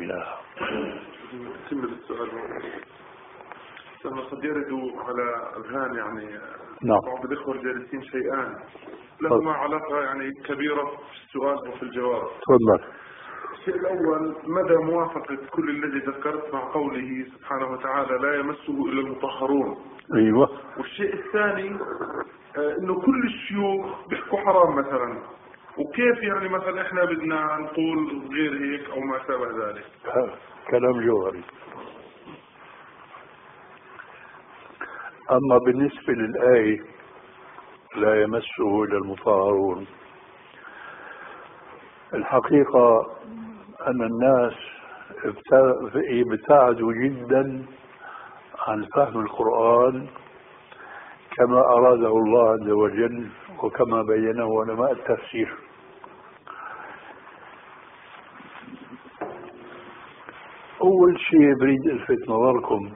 الله. نكمل السؤال. قد يرد على أذهان نعم. بعض الإخوة الجالسين شيئان لهما علاقة كبيرة في السؤال وفي الجواب. تفضل. الشيء الأول، مدى موافقة كل الذي ذكرت مع قوله سبحانه وتعالى لا يمسه إلا المطهرون. أيوة. والشيء الثاني إنه كل الشيوخ بيحكوا حرام مثلا، وكيف مثلا إحنا بدنا نقول غير هيك أو ما شابه ذلك. كلام جوهري. أما بالنسبة للآية لا يمسه إلا المطهرون، الحقيقة أن الناس ابتعدوا جدا عن فهم القرآن كما أراده الله عز وجل وكما بينه علماء التفسير. أول شيء بريد ألفت نظركم،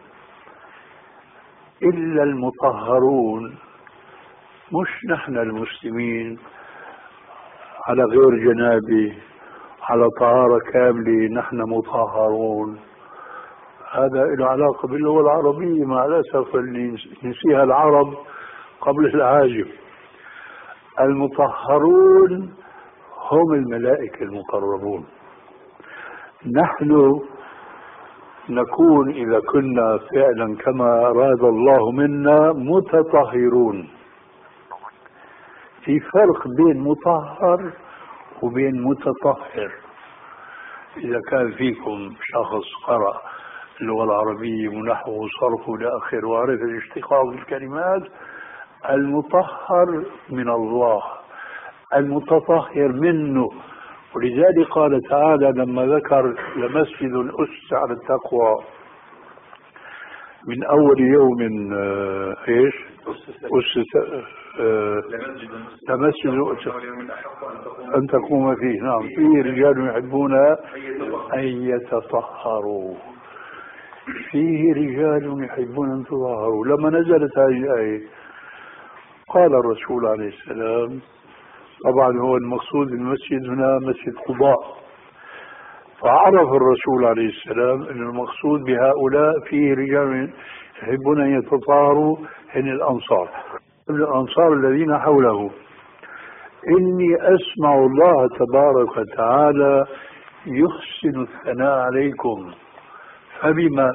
إلا المطهرون مش نحن المسلمين على غير جنابه على طهارة كاملة نحن مطهرون. هذا له علاقة باللغة العربية مع الأسف اللي نسيها العرب قبل العاجم. المطهرون هم الملائكة المقربون. نحن نكون إذا كنا فعلا كما أراد الله منا متطهرون. في فرق بين مطهر وبين متطهر. إذا كان فيكم شخص قرأ اللغة العربية ونحو وصرف إلى آخره وعرف الاشتقاق الكلمات، المطهر من الله، المتطهر منه. ولذلك قال تعالى لما ذكر لمسجد أسس على التقوى من أول يوم إيش؟ أسس لمسجد أن تقوم فيه. نعم. فيه رجال يحبون أن يتطهروا. فيه رجال يحبون أن يتطهروا. لما نزلت هذه الآية قال الرسول عليه السلام، طبعا هو المقصود المسجد هنا مسجد قباء، فعرف الرسول عليه السلام أن المقصود بهؤلاء فيه رجال يحبون أن يتطهروا هم الأنصار الذين حوله. إني أسمع الله تبارك وتعالى يحسن الثناء عليكم، فبما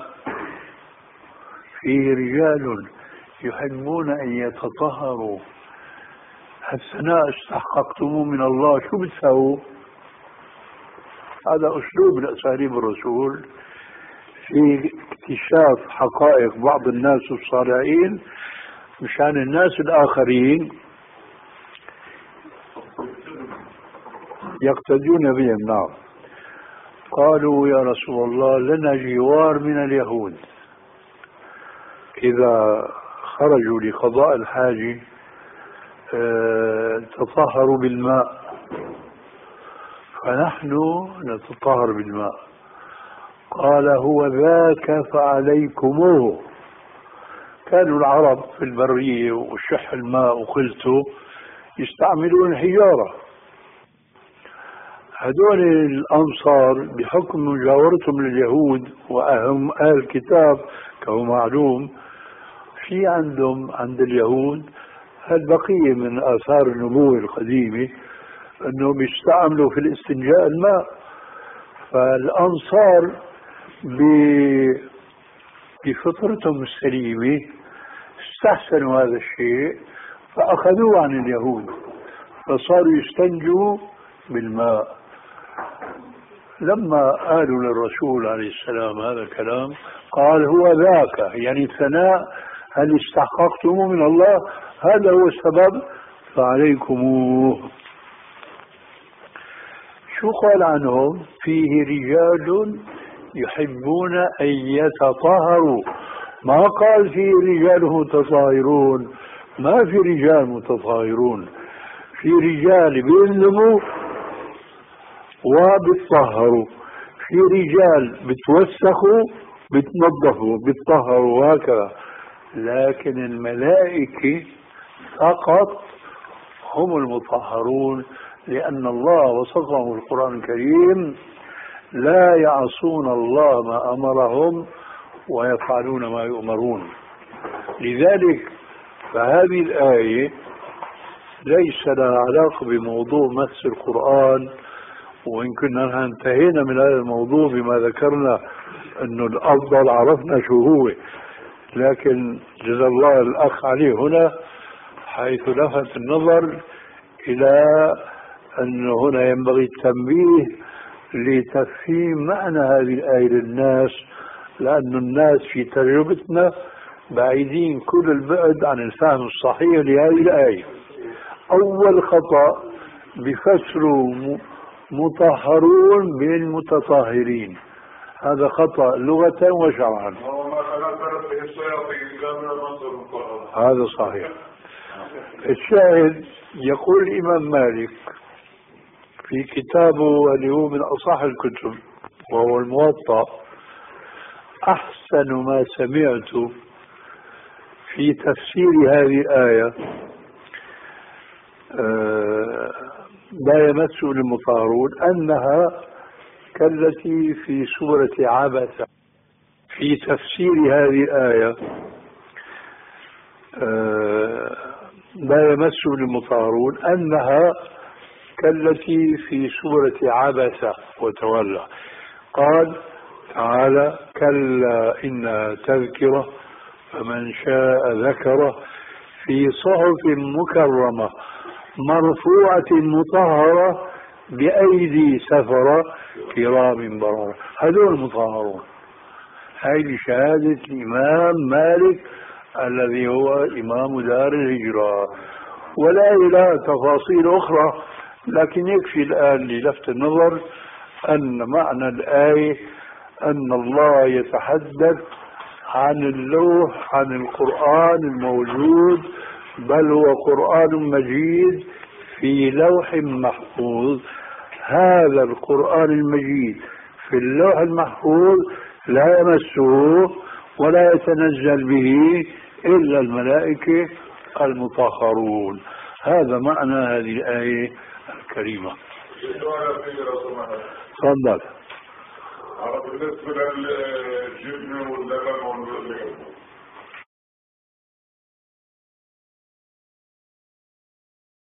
فيه رجال يحبون أن يتطهروا. الثناء استحققتموه من الله، شو بتساووا؟ هذا أسلوب من أساليب الرسول في اكتشاف حقائق بعض الناس الصالحين مشان الناس الآخرين يقتدون بهم. نعم. قالوا يا رسول الله لنا جوار من اليهود، إذا خرجوا لقضاء الحاجة تطهروا بالماء، فنحن نتطهر بالماء. قال هو ذاك فعليكموه. كانوا العرب في البرية وشح الماء وقلته يستعملون الحجارة. هذول الأنصار بحكم مجاورتهم لليهود وأهم أهل الكتاب كما معلوم، في عندهم عند اليهود هالبقية من آثار النبوة القديمة أنه بيستعملوا في الاستنجاء الماء. فالأنصار بفطرتهم السليمة استحسنوا هذا الشيء فأخذوه عن اليهود، فصاروا يستنجوا بالماء. لما قالوا للرسول عليه السلام هذا الكلام قال هو ذاك، يعني الثناء هل استحققتموه من الله، هذا هو السبب فعليكموه. شو قال عنهم؟ فيه رجال يحبون أن يتطهروا. ما قال فيه رجال متطهرون، ما في رجال متطهرون، في رجال بينذبوا وبيتطهروا، في رجال بتوسخوا بتنظفوا بيتطهروا وهكذا. لكن الملائكة فقط هم المطهرون، لأن الله وصفهم القرآن الكريم لا يعصون الله ما أمرهم ويفعلون ما يؤمرون. لذلك فهذه الآية ليس لها علاقة بموضوع مس القرآن، وإن كنا انتهينا من هذا الموضوع بما ذكرنا أنه الأفضل عرفنا شو هو، لكن جزا الله الأخ علي هنا حيث لفت النظر إلى أنه هنا ينبغي التنبيه لتفهيم معنى هذه الآية للناس، لأن الناس في تجربتنا بعيدين كل البعد عن الفهم الصحيح لهذه الآية. أول خطأ بفسروا مطهرون بالمتطهرين، هذا خطأ لغة وشرعا. هذا صحيح. الشاهد يقول الإمام مالك في كتابه اللي هو من أصح الكتب وهو الموطأ: أحسن ما سمعت في تفسير هذه الآية لا يمس المطهرون أنها كالتي في سورة عبسة. في تفسير هذه الآية لا يمس المطهرون أنها كالتي في سورة عبسة وتولى. قال تعالى: كلا إنها تذكرة فمن شاء ذكره في صحف مكرمة مرفوعة مطهرة بأيدي سفرة كرام بررة. هذول المطهرون. هذه شهادة الإمام مالك الذي هو إمام دار الهجرة، ولا إلى تفاصيل أخرى، لكن يكفي الآن للفت النظر أن معنى الآية أن الله يتحدث عن اللوح، عن القرآن الموجود، بل هو قرآن مجيد في لوح محفوظ. هذا القرآن المجيد في اللوح المحفوظ لا يمسه ولا يتنزل به إلا الملائكة المطهرون. هذا معنى هذه الآية الكريمة. تفضل. بالنسبة للجبن واللبن